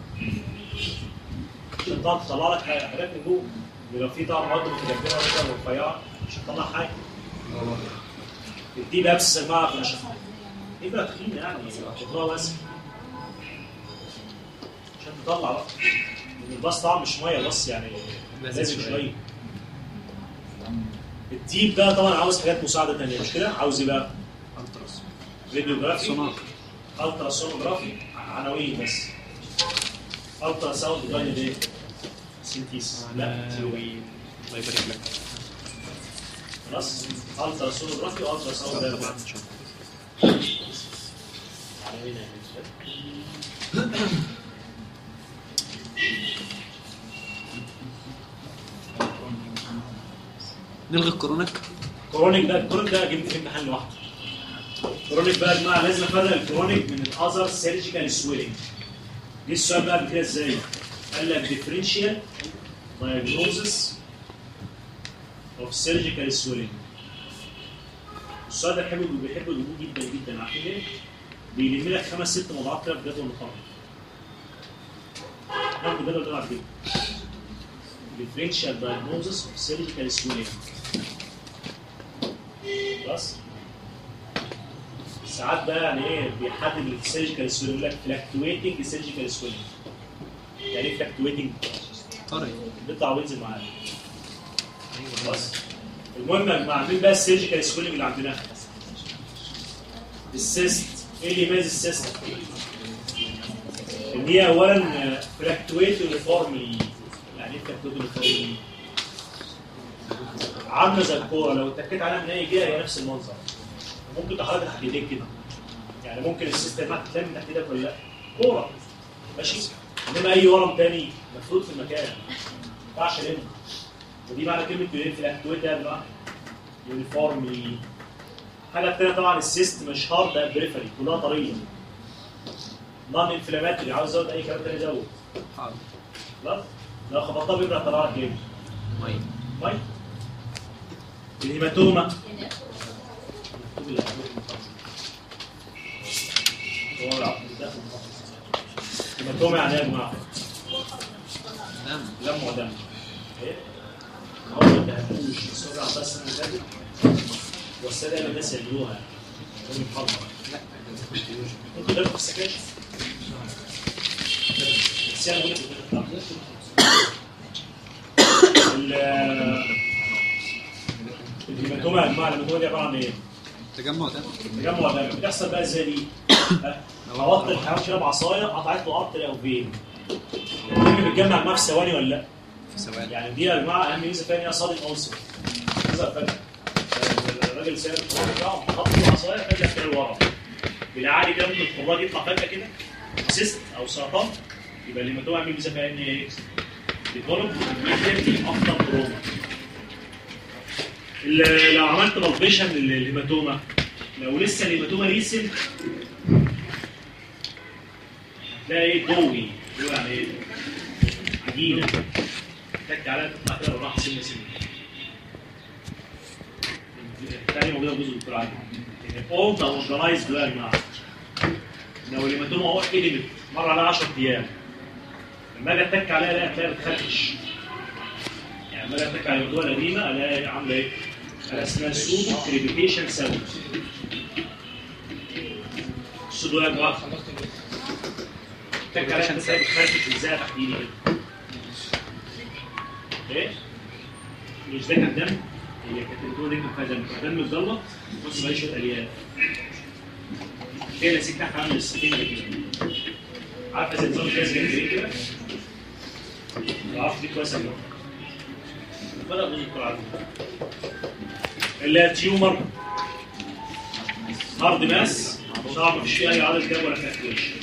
عشان تقدر تطلع لك حاجات من جوه. لو في طبعا مواد متجمعه مثلا رفيعه مش هتطلع حاجه. الدي بابس يا جماعه عشان يبقى تخين يعني خضراء واسع عشان تطلع بقى. الباص طبعا مش ميه بس يعني لازم شويه. الديب ده طبعا عاوز حاجات مساعده ثانيه مش كده؟ عاوز ايه بقى؟ فيديوجرافي سونار الترا سونوجرافي عناوين بس. الترا ساوند جايد ايه؟ سينتيس لا عناوين الله يبارك لك. خلاص الترا سونوجرافي والترا ساوند ده عناوين نلغي الكورونيك. كورونيك ده الكورونيك ده جبت في امتحان لوحده. كورونيك بقى يا جماعه لازم افرق الكورونيك من الاذر سيرجيكال سويلنج. جه السؤال بقى كده ازاي؟ قال لك ديفرنشال دايجنوزس اوف سيرجيكال سويلنج. السؤال ده بيحبوا بيحبوا يجيبوه جدا جدا. عارفين ليه؟ بيلم لك خمس ست موضوعات كده في جدول مقارنه. ناخد الجدول ده بعد كده. ديفرنشال دايجنوزس اوف سيرجيكال سويلنج. خلاص؟ ساعات بقى يعني ايه بيحدد السيرجيكال سويلنج يقول لك فلاكتويتنج سيرجيكال سويلنج. يعني ايه فلاكتويتنج؟ طري بيطلع وينزل معانا. خلاص؟ المهم يا جماعه مين بقى السيرجيكال سويلنج اللي عندنا؟ السيست. ايه اللي يميز السيست؟ ان هي اولا فلاكتويت يونيفورملي. يعني ايه فلاكتويت يونيفورملي؟ عامله زي الكوره لو اتكيت عليها من اي جهه هي نفس المنظر. ممكن تحركها تحت ايديك كده. يعني ممكن السيستم معاك تتلم من تحت ايدك ولا لا؟ كوره ماشي؟ انما اي ورم تاني مفروض في المكان. ما ينفعش يلم. ودي معنى كلمه فلاكتويت ده يا جماعه. يونيفورملي. الحاجه الثانيه طبعا السيست مش هارد ده بريفري كلها طريه. نون انفلاماتوري عاوز ازود اي كلام تاني زود. حاضر. خلاص؟ لو خبطتها بيبقى طلع لك ايه؟ ميه طيب. الهيماتوما الهيماتوما يعني ايه يا جماعه؟ دم لم ودم. ايه؟ هو ما انتهتوش السرعه بس اللي فاتت والسادة دايما الناس يعملوها يعني محاضرة ممكن ده في السكاشن بس يعني بقول لك الهيماتوما يا جماعه الهيماتوما دي عباره عن ايه؟ تجمع ده تجمع دم بتحصل بقى ازاي دي؟ خبطت الحيوان كده بعصايه قطعت له قطر او فين الدم بيتجمع معاه في ثواني ولا لا؟ في ثواني يعني دي يا جماعه اهم ميزه فيها ان هي صادق اوصل تظهر فجاه الراجل سايب الحوار بتاعه حط له عصايه فجاه كده لورا بالعادي كده ممكن الخراج يطلع فجاه كده سيست او سرطان يبقى الهيماتوما اهم ميزه فيها ان هي ايه؟ بيطلب بيدي افضل تروما. لو عملت بالبيشن للهيماتوما لو لسه الهيماتوما ريسنت هتلاقي ايه ضوئي ضوئي يعني ايه؟ عجينه تك عليها تطلع كده بالراحه سنه سنه. الثانيه موجوده في جزء الدكتور عادل. اول ده اورجنايزد يا جماعه. لو الهيماتوما هو ادمت مر عليها عشرة ايام لما اجي اتك عليها الاقي هتلاقيها بتخربش. يعني لما اجي اتك على الهيماتوما القديمه الاقي عامله ايه؟ اسمها سودو كريبيتيشن ساوند. السودو يا جماعه تك عليها بتخربش بتخربش ازاي تحديدا كده. ايه؟ مش ده كان دم؟ هي كانت الهيماتوما دي كان فيها دم، الدم متجلط بص بقى شويه الياف. هي اللي سكتها عامل السكينه كده. عارفه زي نظام كاس جنبي كده؟ عارف دي كويسه جدا. بدأ بوز الدكتور عادل. اللي هي تيومر هارد ماس صعب مفيش فيه اي عدد جاب ولا كالكوليشن.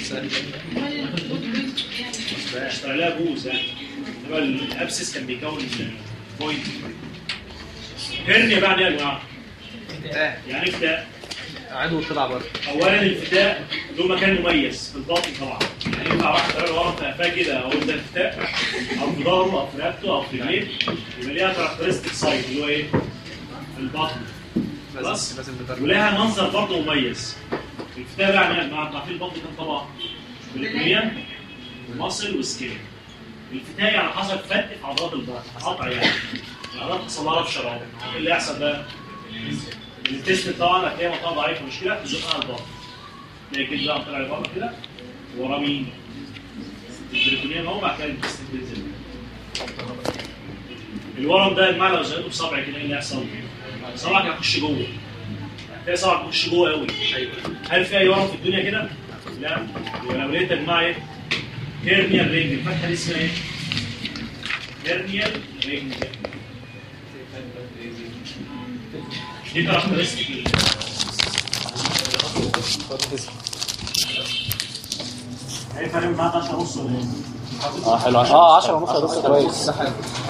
اشتغل لها بوز يعني. انما الابسس كان بيكون بوينت. هرنيا بقى يا جماعه. يعني فتاء. عدو طلع بره. اولا الفتاء له مكان مميز في الباطن طبعا. يعني ينفع واحد طالع ورا في قفاه كده او ده الفتاء او في ظهره او في رقبته او في رجليه يبقى ليها كاركترستيك سايت اللي هو ايه؟ البطن. خلاص؟ ولها منظر برضه مميز. الفتاء بقى يعني مع تعطيل البطن كان طبعا بالكليان ومصل وسكين. الفتاء يعني حصل فتق في عضلات البطن قطع يعني. العضلات حصل لها رفشة. ايه اللي يحصل بقى؟ التست طبعا هتلاقيها منطقه ضعيفه مشكله تزقها البطن. تلاقي الجلد بقى طلع لبره كده ورا مين؟ البريتونيوم اهو بعد كده التست بتنزل. الورم ده يا جماعه لو زقته بصبع كده ايه اللي هيحصل؟ صبعك هيخش جوه. هتلاقي صبعك هيخش جوه قوي. هل في اي ورم في الدنيا كده؟ لا. يبقى لو لقيت يا جماعه ايه؟ هيرنيال رينج الفتحه دي اسمها ايه؟ هيرنيال رينج. دي كاركترستيك ايه فرق معاك عشرة ونص ولا ايه؟ اه حلو اه عشرة ونص كويس.